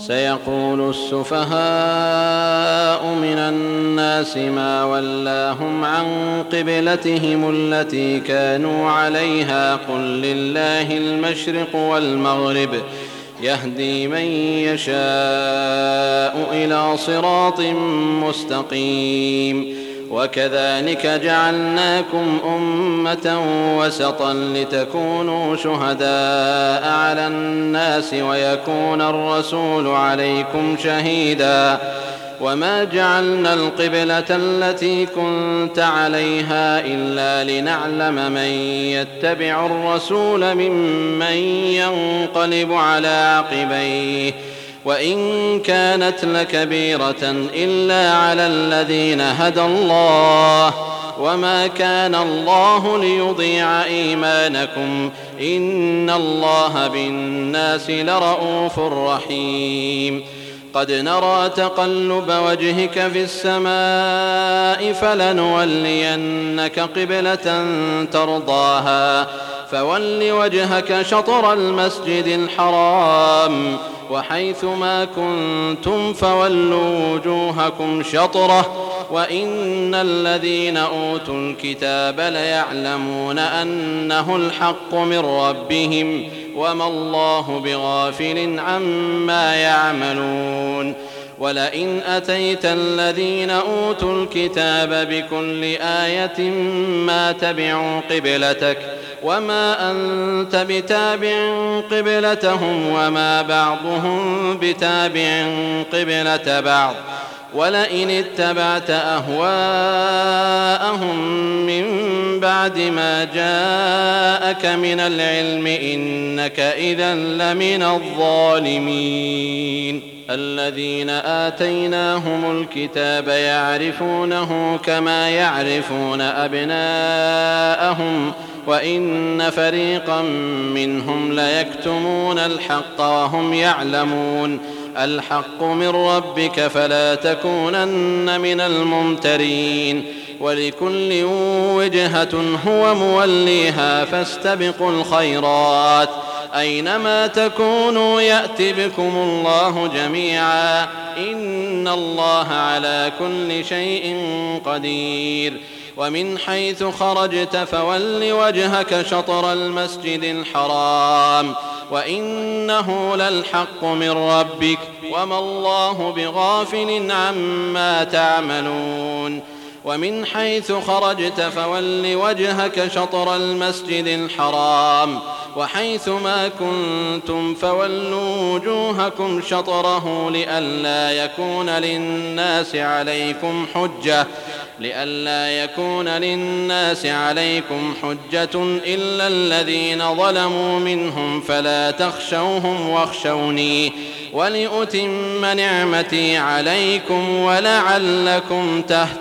سيقول السفهاء من الناس ما ولاهم عن قبلتهم التي كانوا عليها قل لله المشرق والمغرب يهدي من يشاء إلى صراط مستقيم وكذلك جعلناكم أمة وسطا لتكونوا شهداء على الناس ويكون الرسول عليكم شهيدا وما جعلنا القبلة التي كنت عليها إلا لنعلم من يتبع الرسول ممن ينقلب على عقبيه وإن كانت لكبيرة إلا على الذين هدى الله وما كان الله ليضيع إيمانكم إن الله بالناس لرءوف رحيم قد نرى تقلب وجهك في السماء فلنولينك قبلة ترضاها فول وجهك شطر المسجد الحرام وحيث ما كنتم فولوا وجوهكم شطره وإن الذين أوتوا الكتاب ليعلمون أنه الحق من ربهم وما الله بغافل عما يعملون ولئن أتيت الذين أوتوا الكتاب بكل آية ما تبعوا قبلتك وما أنت بتابع قبلتهم وما بعضهم بتابع قبلة بعض ولئن اتبعت أهواءهم من بعد ما جاءك من العلم إنك إذا لمن الظالمين الذين آتيناهم الكتاب يعرفونه كما يعرفون أبناءهم وإن فريقا منهم ليكتمون الحق وهم يعلمون الحق من ربك فلا تكونن من الممترين ولكل وجهة هو موليها فاستبقوا الخيرات أينما تكونوا يأت بكم الله جميعا إن الله على كل شيء قدير ومن حيث خرجت فول وجهك شطر المسجد الحرام وإنه للحق من ربك وما الله بغافل عما تعملون ومن حيث خرجت فول وجهك شطر المسجد الحرام وحيث ما كنتم فولوا وجوهكم شطره لئلا يكون للناس عليكم حجة إلا الذين ظلموا منهم فلا تخشوهم واخشوني ولأتم نعمتي عليكم ولعلكم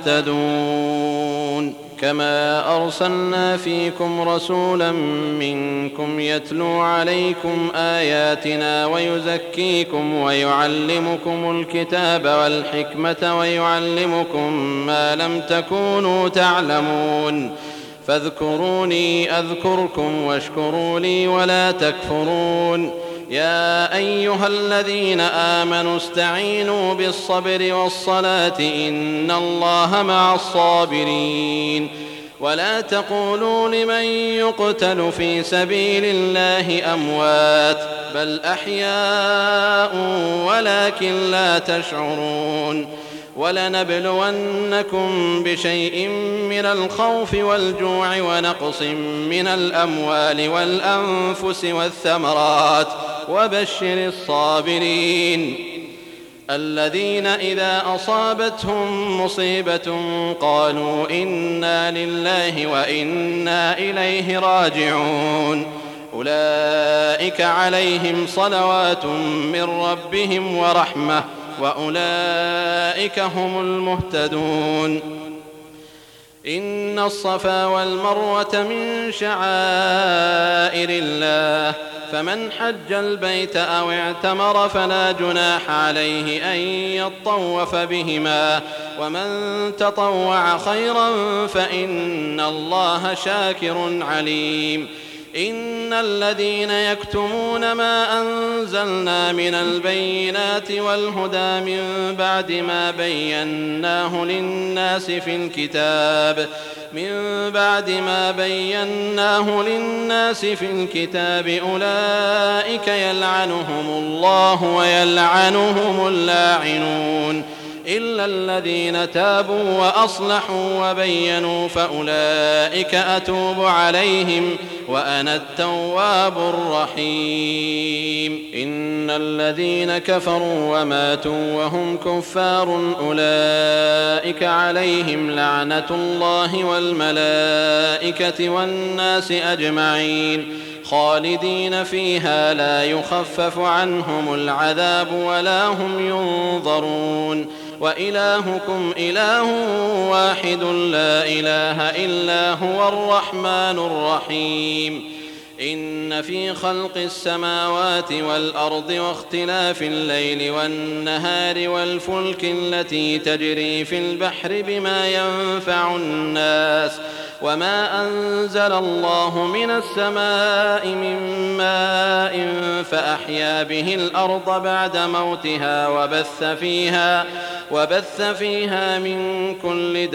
تهتدون كما أرسلنا فيكم رسولا منكم يتلو عليكم آياتنا ويزكيكم ويعلمكم الكتاب والحكمة ويعلمكم ما لم تكونوا تعلمون فاذكروني أذكركم واشكروا لي ولا تكفرون يا أيها الذين آمنوا استعينوا بالصبر والصلاة إن الله مع الصابرين ولا تقولوا لمن يقتل في سبيل الله أموات بل أحياء ولكن لا تشعرون ولنبلونكم بشيء من الخوف والجوع ونقص من الأموال والأنفس والثمرات وبشر الصابرين الذين إذا أصابتهم مصيبة قالوا إنا لله وإنا إليه راجعون أولئك عليهم صلوات من ربهم ورحمة وأولئك هم المهتدون إن الصفا والمروة من شعائر الله فمن حج البيت أو اعتمر فلا جناح عليه أن يطوف بهما ومن تطوع خيرا فإن الله شاكر عليم إن الذين يكتمون ما أنزلنا من البينات والهدى من بعد ما بيناه للناس في الكتاب أولئك يلعنهم الله ويلعنهم اللاعنون إلا الذين تابوا وأصلحوا وبينوا فأولئك أتوب عليهم وأنا التواب الرحيم إن الذين كفروا وماتوا وهم كفار أولئك عليهم لعنة الله والملائكة والناس أجمعين خالدين فيها لا يخفف عنهم العذاب ولا هم ينظرون وإلهكم إله واحد لا إله إلا هو الرحمن الرحيم إن في خلق السماوات والأرض واختلاف الليل والنهار والفلك التي تجري في البحر بما ينفع الناس وما أنزل الله من السماء من ماء فأحيا به الأرض بعد موتها وبث فيها من كل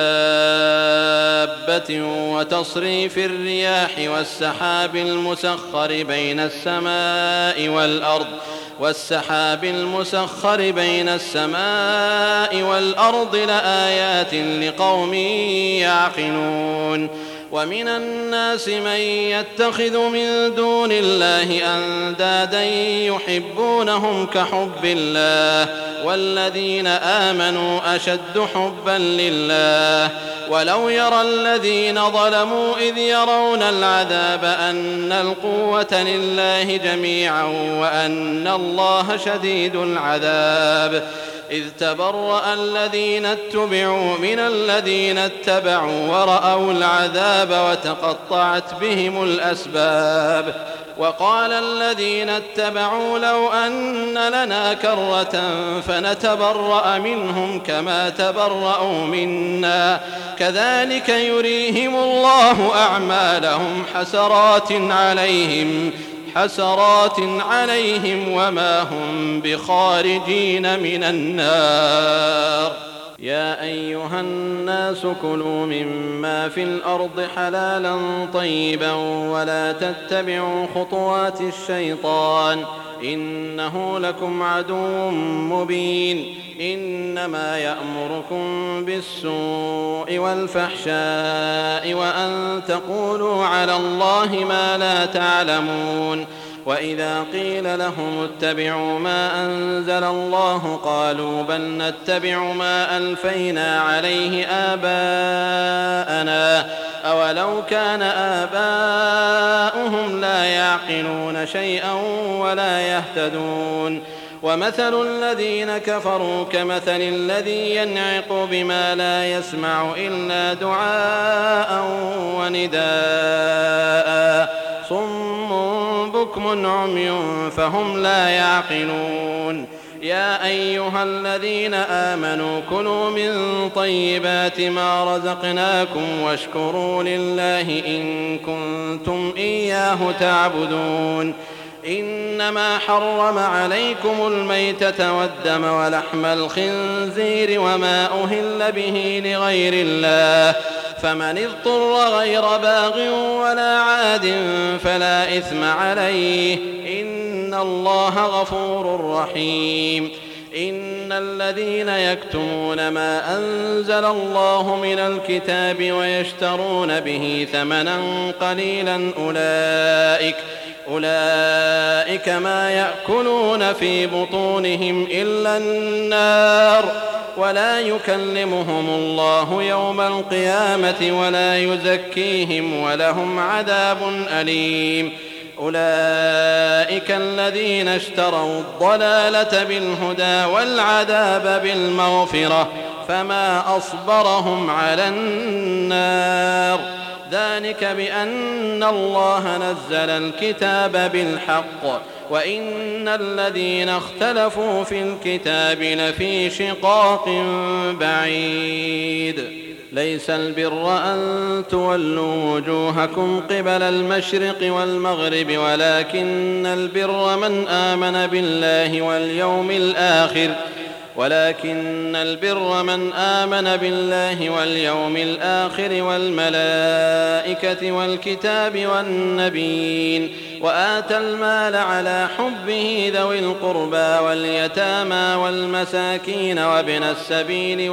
دابة وتصريف الرياح والسحاب المسخر بين السماء والأرض لآيات لقوم يعقلون ومن الناس من يتخذ من دون الله أندادا يحبونهم كحب الله والذين آمنوا أشد حبا لله ولو يرى الذين ظلموا إذ يرون العذاب أن القوة لله جميعا وأن الله شديد العذاب إذ تبرأ الذين اتبعوا من الذين اتبعوا ورأوا العذاب وتقطعت بهم الأسباب وقال الذين اتبعوا لو أن لنا كرة فنتبرأ منهم كما تبرأوا منا كذلك يريهم الله أعمالهم حسرات عليهم وما هم بخارجين من النار يا أيها الناس كلوا مما في الأرض حلالا طيبا ولا تتبعوا خطوات الشيطان إنه لكم عدو مبين إنما يأمركم بالسوء والفحشاء وأن تقولوا على الله ما لا تعلمون وإذا قيل لهم اتبعوا ما أنزل الله قالوا بل نتبع ما ألفينا عليه آباءنا أولو كان آباؤهم لا يعقلون شيئا ولا يهتدون ومثل الذين كفروا كمثل الذي ينعق بما لا يسمع إلا دعاء ونداء صم بكم عمي فهم لا يعقلون يا أيها الذين آمنوا كلوا من طيبات ما رزقناكم واشكروا لله إن كنتم إياه تعبدون إنما حرم عليكم الميتة والدم ولحم الخنزير وما أهل به لغير الله فمن اضطر غير باغ ولا عاد فلا إثم عليه إن الله غفور رحيم إن الذين يكتمون ما أنزل الله من الكتاب ويشترون به ثمنا قليلا أولئك ما يأكلون في بطونهم إلا النار ولا يكلمهم الله يوم القيامة ولا يزكيهم ولهم عذاب أليم أولئك الذين اشتروا الضلالة بالهدى والعذاب بالمغفرة فما أصبرهم على النار ذلك بأن الله نزل الكتاب بالحق وإن الذين اختلفوا في الكتاب لفي شقاق بعيد ليس البر أن تولوا وجوهكم قبل المشرق والمغرب ولكن البر من آمن بالله واليوم الآخر والملائكة والكتاب والنبيين وآتى المال على حبه ذوي القربى واليتامى والمساكين وابن السبيل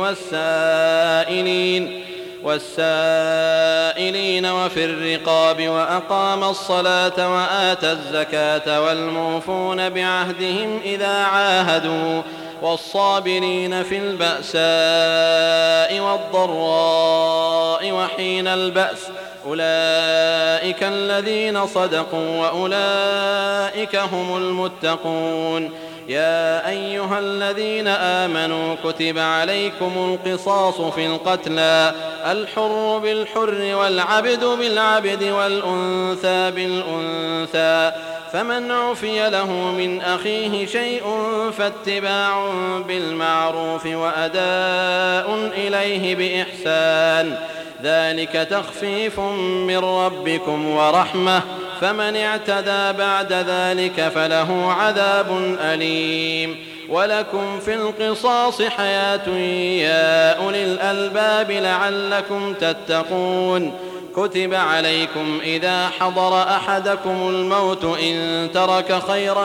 والسائلين وفي الرقاب وأقام الصلاة وآتى الزكاة والموفون بعهدهم إذا عاهدوا والصابرين في البأساء والضراء وحين البأس أولئك الذين صدقوا وأولئك هم المتقون. يا أيها الذين آمنوا كتب عليكم القصاص في القتلى الحر بالحر والعبد بالعبد والأنثى بالأنثى فمن عفي له من أخيه شيء فاتباع بالمعروف وأداء إليه بإحسان ذلك تخفيف من ربكم ورحمة فمن اعتدى بعد ذلك فله عذاب أليم. ولكم في القصاص حياة يا أولي الألباب لعلكم تتقون. كتب عليكم إذا حضر أحدكم الموت إن ترك خيرا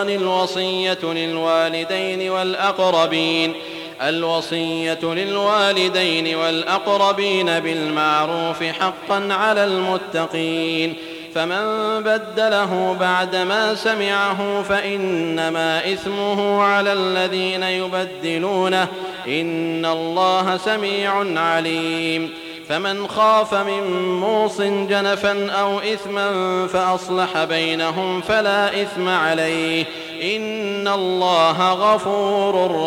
الوصية للوالدين والأقربين بالمعروف حقا على المتقين. فمن بدله بعدما سمعه فإنما إثمه على الذين يبدلونه إن الله سميع عليم. فمن خاف من موص جنفا أو إثما فأصلح بينهم فلا إثم عليه إن الله غفور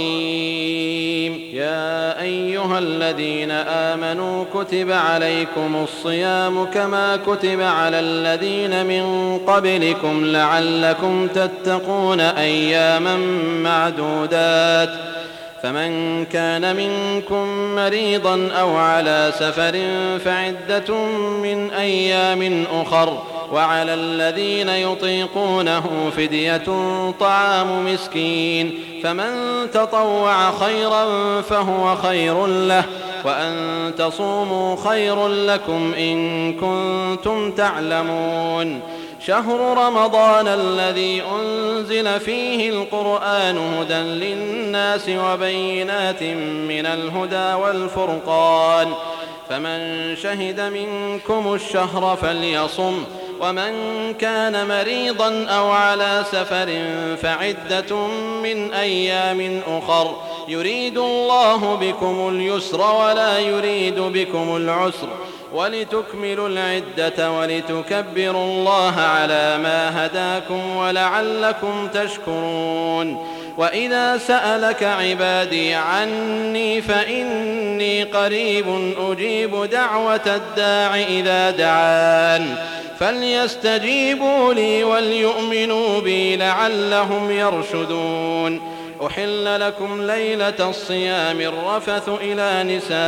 رحيم. يا أيها الذين آمنوا كتب عليكم الصيام كما كتب على الذين من قبلكم لعلكم تتقون أياما معدودات فمن كان منكم مريضا أو على سفر فعدة من أيام أخر وعلى الذين يطيقونه فدية طعام مسكين فمن تطوع خيرا فهو خير له وأن تصوموا خير لكم إن كنتم تعلمون. شهر رمضان الذي أنزل فيه القرآن هدى للناس وبينات من الهدى والفرقان فمن شهد منكم الشهر فليصم ومن كان مريضا أو على سفر فعدة من أيام أخر يريد الله بكم اليسر ولا يريد بكم العسر ولتكملوا العدة ولتكبروا الله على ما هداكم ولعلكم تشكرون. وإذا سألك عبادي عني فإني قريب أجيب دعوة الداع إذا دعان فليستجيبوا لي وليؤمنوا بي لعلهم يرشدون. أحل لكم ليلة الصيام الرفث إلى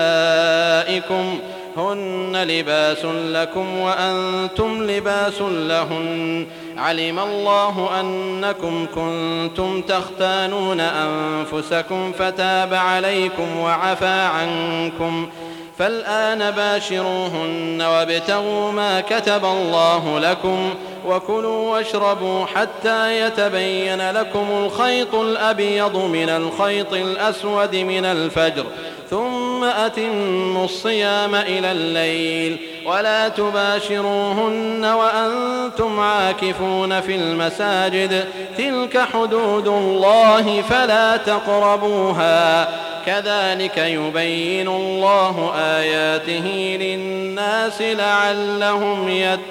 نسائكم هن لباس لكم وأنتم لباس لهن علم الله أنكم كنتم تختانون أنفسكم فتاب عليكم وعفى عنكم فالآن باشروهن وابتغوا ما كتب الله لكم وكلوا واشربوا حتى يتبين لكم الخيط الأبيض من الخيط الأسود من الفجر ثم أتموا الصيام إلى الليل ولا تباشروهن وأنتم عاكفون في المساجد تلك حدود الله فلا تقربوها كذلك يبين الله آياته للناس لعلهم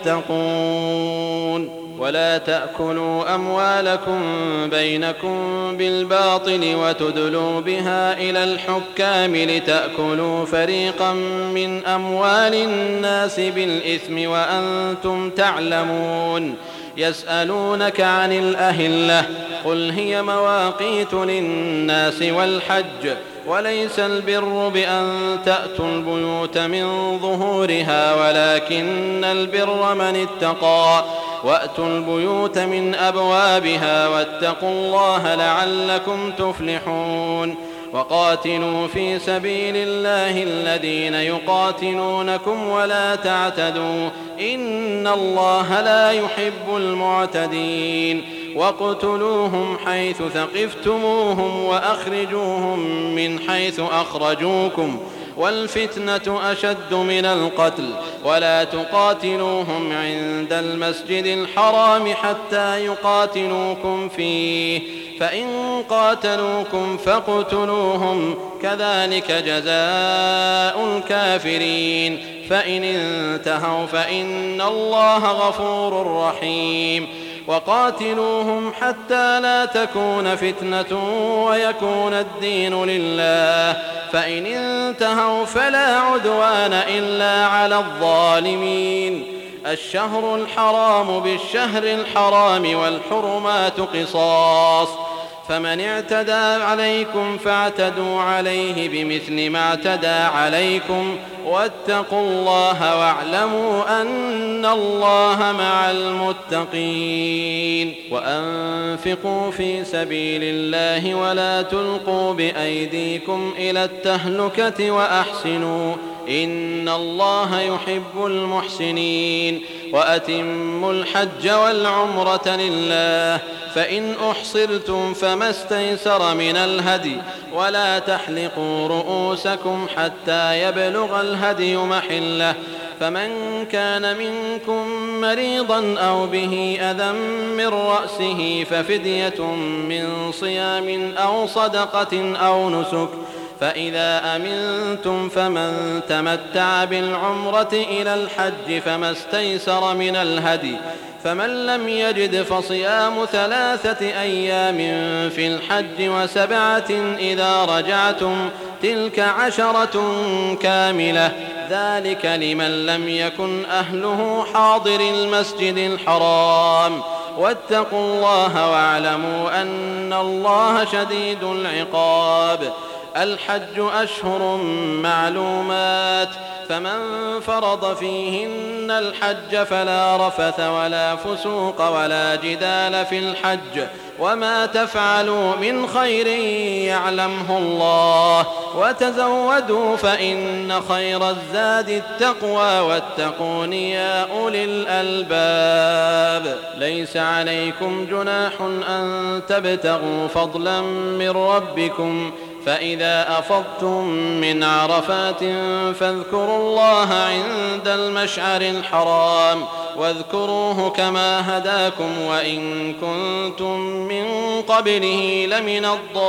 يتقون. ولا تأكلوا أموالكم بينكم بالباطل وتدلوا بها إلى الحكام لتأكلوا فريقا من أموال الناس بالإثم وأنتم تعلمون يسألونك عن الأهلة قل هي مواقيت للناس والحج وليس البر بأن تأتوا البيوت من ظهورها ولكن البر من اتقى وأتوا البيوت من أبوابها واتقوا الله لعلكم تفلحون وقاتلوا في سبيل الله الذين يقاتلونكم ولا تعتدوا إن الله لا يحب المعتدين واقتلوهم حيث ثقفتموهم وأخرجوهم من حيث أخرجوكم والفتنة أشد من القتل ولا تقاتلوهم عند المسجد الحرام حتى يقاتلوكم فيه فإن قاتلوكم فاقتلوهم كذلك جزاء الكافرين فإن انتهوا فإن الله غفور رحيم وقاتلوهم حتى لا تكون فتنة ويكون الدين لله فإن انتهوا فلا عدوان إلا على الظالمين الشهر الحرام بالشهر الحرام والحرمات قصاص فمن اعتدى عليكم فاعتدوا عليه بمثل ما اعتدى عليكم واتقوا الله واعلموا أن الله مع المتقين وأنفقوا في سبيل الله ولا تلقوا بأيديكم إلى التهلكة وأحسنوا إن الله يحب المحسنين وأتموا الحج والعمرة لله فإن أحصرتم فما استيسر من الهدي ولا تحلقوا رؤوسكم حتى يبلغ الهدي محله فمن كان منكم مريضا أو به أذى من رأسه ففدية من صيام أو صدقة أو نسك فإذا أمنتم فمن تمتع بالعمرة إلى الحج فما استيسر من الهدي فمن لم يجد فصيام 3 أيام في الحج و7 إذا رجعتم تلك 10 كاملة ذلك لمن لم يكن أهله حاضر المسجد الحرام واتقوا الله واعلموا أن الله شديد العقاب الحج أشهر معلومات فمن فرض فيهن الحج فلا رفث ولا فسوق ولا جدال في الحج وما تفعلوا من خير يعلمه الله وتزودوا فإن خير الزاد التقوى واتقون يا أولي الألباب ليس عليكم جناح أن تبتغوا فضلا من ربكم فإذا أفضتم من عرفات فاذكروا الله عند المشعر الحرام واذكروه كما هداكم وإن كنتم من قبله لمن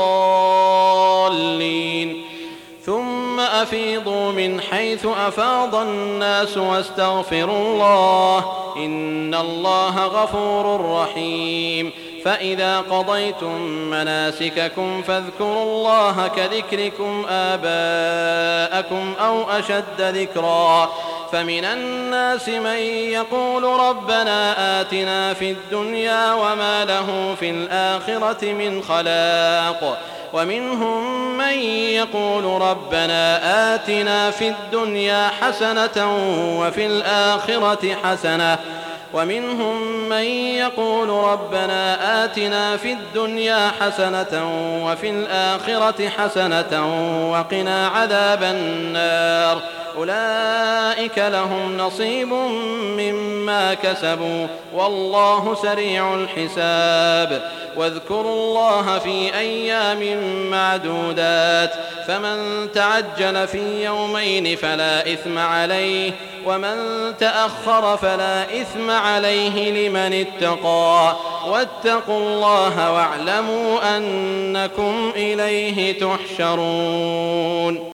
الضالين ثم أفيضوا من حيث أفاض الناس واستغفروا الله إن الله غفور رحيم فإذا قضيتم مناسككم فاذكروا الله كذكركم آباءكم أو أشد ذكرا فمن الناس من يقول ربنا آتنا في الدنيا وما له في الآخرة من خلاق ومنهم من يقول ربنا آتنا في الدنيا حسنة وفي الآخرة حسنة ومنهم من يقول ربنا آتنا في الدنيا حسنة وفي الآخرة حسنة وقنا عذاب النار أولئك لهم نصيب مما كسبوا والله سريع الحساب واذكروا الله في أيام معدودات فمن تعجل في يومين فلا إثم عليه ومن تأخر فلا إثم عليه لمن اتقى واتقوا الله واعلموا أنكم إليه تحشرون